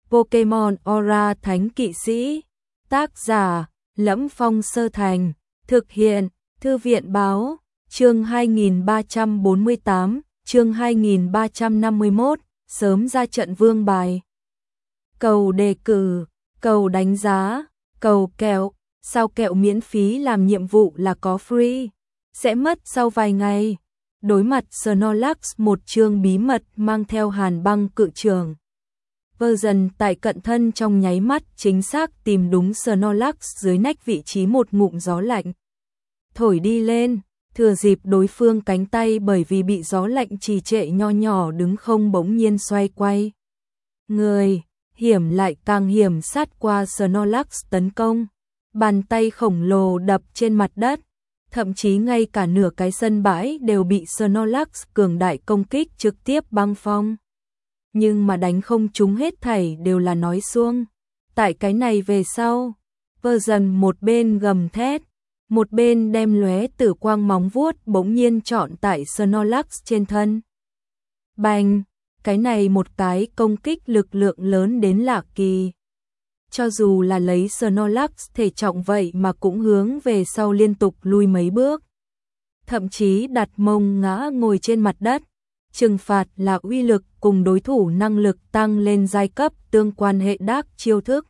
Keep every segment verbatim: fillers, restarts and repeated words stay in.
Pokemon Aura Thánh Kỵ Sĩ. Tác giả: Lẫm Phong Sơ Thành. Thực hiện: Thư viện báo. Chương hai nghìn ba trăm bốn mươi tám, chương hai nghìn ba trăm năm mươi mốt, sớm ra trận vương bài. Cầu đề cử, cầu đánh giá, cầu kẹo, sao kẹo miễn phí làm nhiệm vụ là có free, sẽ mất sau vài ngày. Đối mặt Snorlax, một chương bí mật mang theo hàn băng cự trường. Version tại cận thân trong nháy mắt chính xác tìm đúng Snorlax dưới nách vị trí một ngụm gió lạnh. Thổi đi lên, thừa dịp đối phương cánh tay bởi vì bị gió lạnh trì trệ nho nhỏ đứng không bỗng nhiên xoay quay. Người, hiểm lại càng hiểm sát qua Snorlax tấn công. Bàn tay khổng lồ đập trên mặt đất. Thậm chí ngay cả nửa cái sân bãi đều bị Snorlax cường đại công kích trực tiếp băng phong. Nhưng mà đánh không trúng hết thảy đều là nói suông. Tại cái này về sau, version một bên gầm thét, một bên đem lóe tử quang móng vuốt bỗng nhiên chọn tại Snorlax trên thân. Bành, cái này một cái công kích lực lượng lớn đến lạ kỳ. Cho dù là lấy Snorlax thể trọng vậy mà cũng hướng về sau liên tục lui mấy bước. Thậm chí đặt mông ngã ngồi trên mặt đất. Trừng phạt là uy lực cùng đối thủ năng lực tăng lên giai cấp tương quan hệ đắc chiêu thức.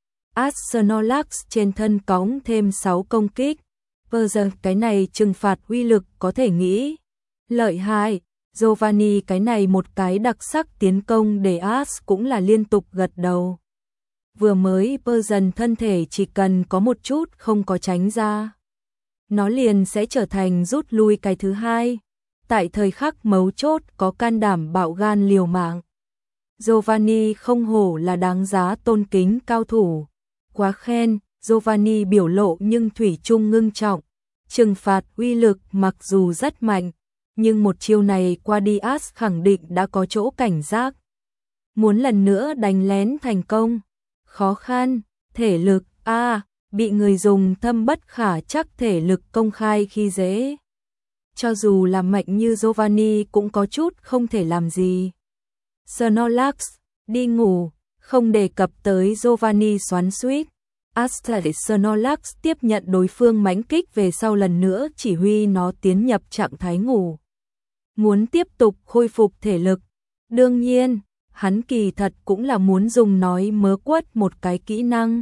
As Snorlax trên thân cõng thêm sáu công kích. Vừa giờ cái này trừng phạt uy lực có thể nghĩ. Lợi hại, Giovanni cái này một cái đặc sắc tiến công để As cũng là liên tục gật đầu. Vừa mới version thân thể chỉ cần có một chút không có tránh ra, nó liền sẽ trở thành rút lui cái thứ hai. Tại thời khắc mấu chốt có can đảm bạo gan liều mạng. Giovanni không hổ là đáng giá tôn kính cao thủ. Quá khen, Giovanni biểu lộ nhưng thủy chung ngưng trọng. Trừng phạt uy lực mặc dù rất mạnh, nhưng một chiêu này qua đi As khẳng định đã có chỗ cảnh giác. Muốn lần nữa đánh lén thành công, khó khăn, thể lực, a à, bị người dùng thâm bất khả chắc thể lực công khai khi dễ. Cho dù là mạnh như Giovanni cũng có chút không thể làm gì. Snorlax, đi ngủ, không đề cập tới Giovanni xoắn xuýt. Astrid Snorlax tiếp nhận đối phương mãnh kích về sau lần nữa chỉ huy nó tiến nhập trạng thái ngủ. Muốn tiếp tục khôi phục thể lực. Đương nhiên, hắn kỳ thật cũng là muốn dùng nói mớ quất một cái kỹ năng.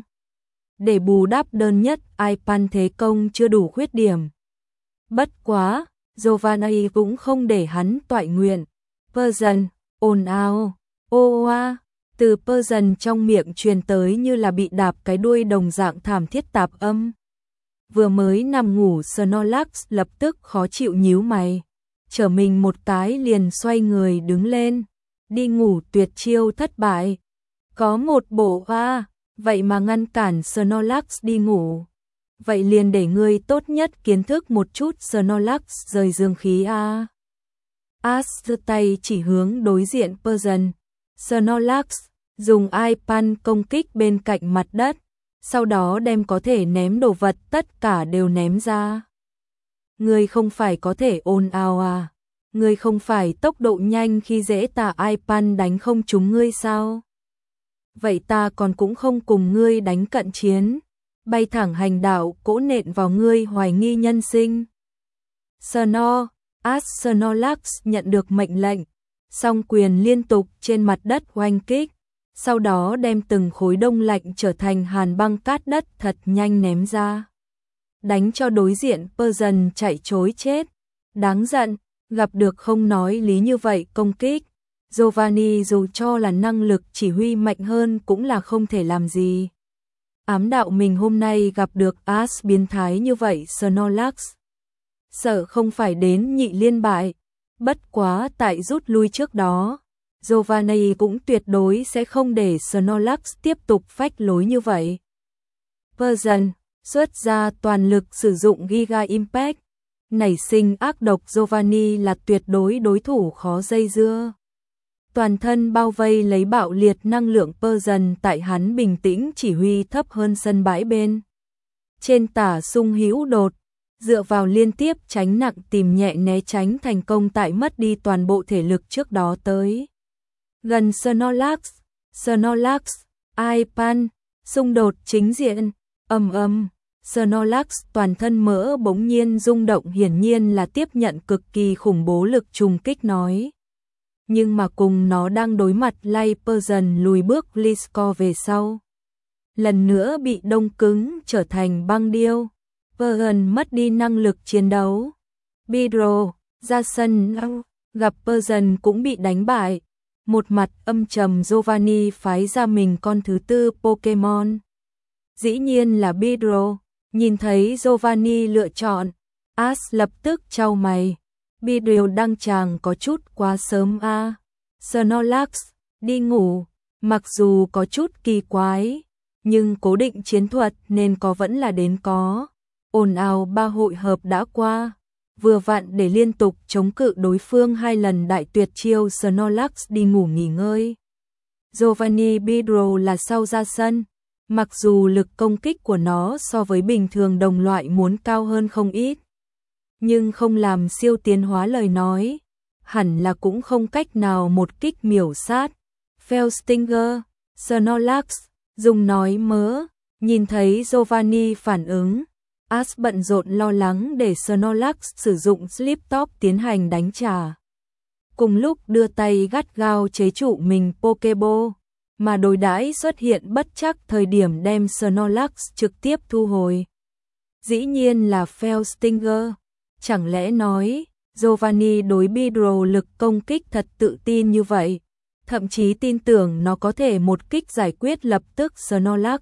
Để bù đắp đơn nhất Ipan thế công chưa đủ khuyết điểm. Bất quá, Giovanni cũng không để hắn toại nguyện. Version, ồn ào, ô oa, từ Version trong miệng truyền tới như là bị đạp cái đuôi đồng dạng thảm thiết tạp âm. Vừa mới nằm ngủ Snorlax lập tức khó chịu nhíu mày. Trở mình một cái liền xoay người đứng lên. Đi ngủ tuyệt chiêu thất bại. Có một bộ hoa, vậy mà ngăn cản Snorlax đi ngủ. Vậy liền để ngươi tốt nhất kiến thức một chút Snorlax rời dương khí a. As giơ tay chỉ hướng đối diện Version. Snorlax dùng Ipan công kích bên cạnh mặt đất, sau đó đem có thể ném đồ vật tất cả đều ném ra. Ngươi không phải có thể ồn ào à? Ngươi không phải tốc độ nhanh khi dễ ta Ipan đánh không trúng ngươi sao? Vậy ta còn cũng không cùng ngươi đánh cận chiến. Bay thẳng hành đạo cỗ nện vào ngươi hoài nghi nhân sinh. Snor, As Snorlax nhận được mệnh lệnh, song quyền liên tục trên mặt đất oanh kích, sau đó đem từng khối đông lạnh trở thành hàn băng cát đất thật nhanh ném ra. Đánh cho đối diện Version chạy trối chết. Đáng giận, gặp được không nói lý như vậy công kích. Giovanni dù cho là năng lực chỉ huy mạnh hơn cũng là không thể làm gì. Ám đạo mình hôm nay gặp được As biến thái như vậy Snorlax. Sợ không phải đến nhị liên bại. Bất quá tại rút lui trước đó, Giovanni cũng tuyệt đối sẽ không để Snorlax tiếp tục phách lối như vậy. Version, xuất ra toàn lực sử dụng Giga Impact. Nảy sinh ác độc Giovanni là tuyệt đối đối thủ khó dây dưa. Toàn thân bao vây lấy bạo liệt năng lượng Version tại hắn bình tĩnh chỉ huy thấp hơn sân bãi bên. Trên tả sung hữu đột, dựa vào liên tiếp tránh nặng tìm nhẹ né tránh thành công tại mất đi toàn bộ thể lực trước đó tới. Gần Snorlax, Snorlax, Ipan, xung đột chính diện, ầm ầm. Snorlax toàn thân mỡ bỗng nhiên rung động, hiển nhiên là tiếp nhận cực kỳ khủng bố lực trùng kích nói. Nhưng mà cùng nó đang đối mặt Liepperson lùi bước Gliscor về sau. Lần nữa bị đông cứng trở thành băng điêu. Persian mất đi năng lực chiến đấu. Beedrill ra sân gặp Persian cũng bị đánh bại. Một mặt âm trầm Giovanni phái ra mình con thứ tư Pokemon. Dĩ nhiên là Beedrill. Nhìn thấy Giovanni lựa chọn, Ash lập tức chau mày. Beedrill đăng tràng có chút quá sớm a. À. Snorlax, đi ngủ, mặc dù có chút kỳ quái, nhưng cố định chiến thuật nên có vẫn là đến có. Ồn ào ba hội hợp đã qua, vừa vặn để liên tục chống cự đối phương hai lần đại tuyệt chiêu. Snorlax đi ngủ nghỉ ngơi. Giovanni Beedrill là sau ra sân. Mặc dù lực công kích của nó so với bình thường đồng loại muốn cao hơn không ít, nhưng không làm siêu tiến hóa lời nói, hẳn là cũng không cách nào một kích miểu sát. Felstinger, Snorlax, dùng nói mớ, nhìn thấy Giovanni phản ứng, Ash bận rộn lo lắng để Snorlax sử dụng Slip Top tiến hành đánh trả. Cùng lúc đưa tay gắt gao chế trụ mình Pokeball, mà đối đãi xuất hiện bất chắc thời điểm đem Snorlax trực tiếp thu hồi. Dĩ nhiên là Felstinger. Chẳng lẽ nói, Giovanni đối Beedrill lực công kích thật tự tin như vậy, thậm chí tin tưởng nó có thể một kích giải quyết lập tức Snorlax.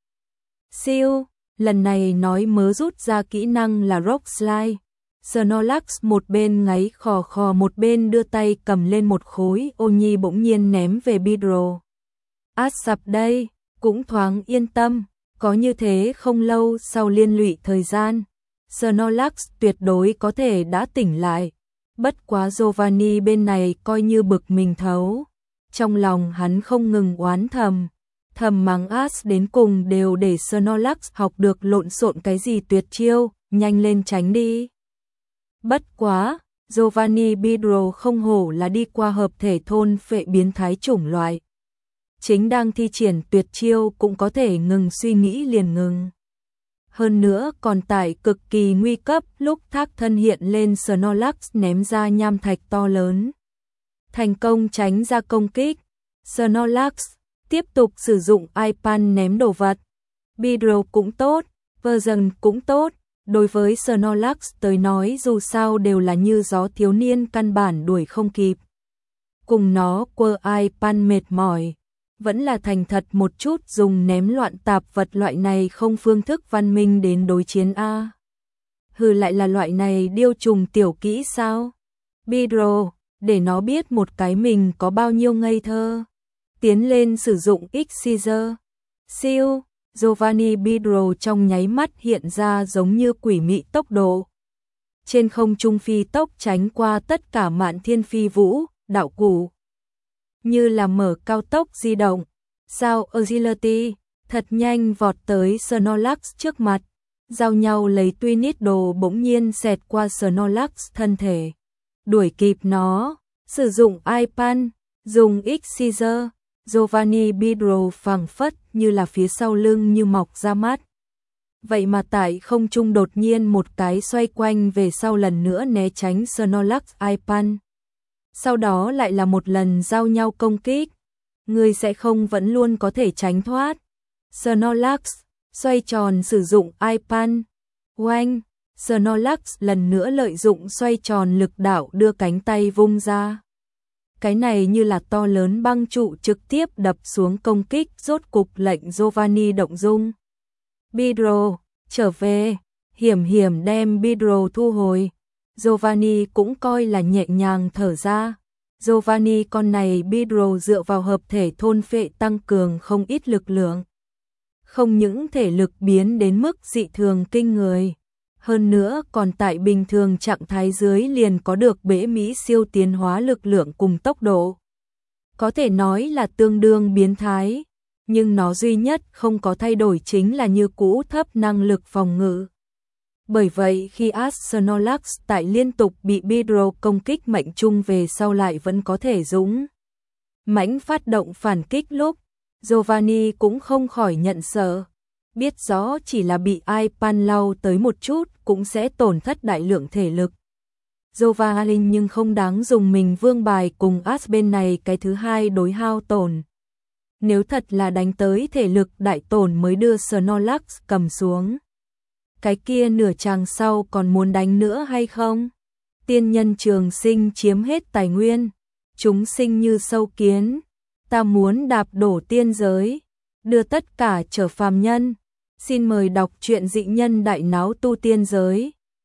Siêu, lần này nói mớ rút ra kỹ năng là Rock Slide. Snorlax một bên ngáy khò khò một bên đưa tay cầm lên một khối ô nhi bỗng nhiên ném về Beedrill. Ash sập đây, cũng thoáng yên tâm, có như thế không lâu sau liên lụy thời gian, Snorlax tuyệt đối có thể đã tỉnh lại. Bất quá Giovanni bên này coi như bực mình thấu. Trong lòng hắn không ngừng oán thầm, thầm mắng Ash đến cùng đều để Snorlax học được lộn xộn cái gì tuyệt chiêu, nhanh lên tránh đi. Bất quá, Giovanni Beedrill không hổ là đi qua hợp thể thôn phệ biến thái chủng loại. Chính đang thi triển tuyệt chiêu cũng có thể ngừng suy nghĩ liền ngừng. Hơn nữa còn tại cực kỳ nguy cấp lúc thác thân hiện lên Snorlax ném ra nham thạch to lớn. Thành công tránh ra công kích. Snorlax tiếp tục sử dụng Ipan ném đồ vật. Beedrill cũng tốt, Persian cũng tốt. Đối với Snorlax tới nói dù sao đều là như gió thiếu niên căn bản đuổi không kịp. Cùng nó quơ Ipan mệt mỏi. Vẫn là thành thật một chút dùng ném loạn tạp vật loại này không phương thức văn minh đến đối chiến a. Hừ lại là loại này điêu trùng tiểu kỹ sao? Beedrill, để nó biết một cái mình có bao nhiêu ngây thơ. Tiến lên sử dụng X-Scissor. Siêu, Giovanni Beedrill trong nháy mắt hiện ra giống như quỷ mị tốc độ. Trên không trung phi tốc tránh qua tất cả mạn thiên phi vũ, đạo cụ. Như là mở cao tốc di động, sao agility, thật nhanh vọt tới Snorlax trước mặt, giao nhau lấy Twinit đồ bỗng nhiên xẹt qua Snorlax thân thể, đuổi kịp nó, sử dụng Ipan, dùng X-Scissor, Giovanni Beedrill phảng phất như là phía sau lưng như mọc ra mắt. Vậy mà tại không trung đột nhiên một cái xoay quanh về sau lần nữa né tránh Snorlax Ipan. Sau đó lại là một lần giao nhau công kích. Người sẽ không vẫn luôn có thể tránh thoát. Snorlax xoay tròn sử dụng Ipan. Oanh, Snorlax lần nữa lợi dụng xoay tròn lực đạo đưa cánh tay vung ra. Cái này như là to lớn băng trụ trực tiếp đập xuống công kích, rốt cục lệnh Giovanni động dung. Beedrill, trở về, hiểm hiểm đem Beedrill thu hồi. Giovanni cũng coi là nhẹ nhàng thở ra. Giovanni con này Beedrill dựa vào hợp thể thôn phệ tăng cường không ít lực lượng. Không những thể lực biến đến mức dị thường kinh người, hơn nữa còn tại bình thường trạng thái dưới liền có được bể mỹ siêu tiến hóa lực lượng cùng tốc độ. Có thể nói là tương đương biến thái, nhưng nó duy nhất không có thay đổi chính là như cũ thấp năng lực phòng ngự. Bởi vậy khi Ash Snorlax tại liên tục bị Beedrill công kích mệnh trung về sau lại vẫn có thể dũng mãnh phát động phản kích lúc, Giovanni cũng không khỏi nhận sợ, biết rõ chỉ là bị ai pan lau tới một chút cũng sẽ tổn thất đại lượng thể lực. Giovanni nhưng không đáng dùng mình vương bài cùng As bên này cái thứ hai đối hao tổn. Nếu thật là đánh tới thể lực đại tổn mới đưa Snorlax cầm xuống. Cái kia nửa chàng sau còn muốn đánh nữa hay không? Tiên nhân trường sinh chiếm hết tài nguyên, chúng sinh như sâu kiến, ta muốn đạp đổ tiên giới, đưa tất cả trở phàm nhân. Xin mời đọc truyện dị nhân đại náo tu tiên giới.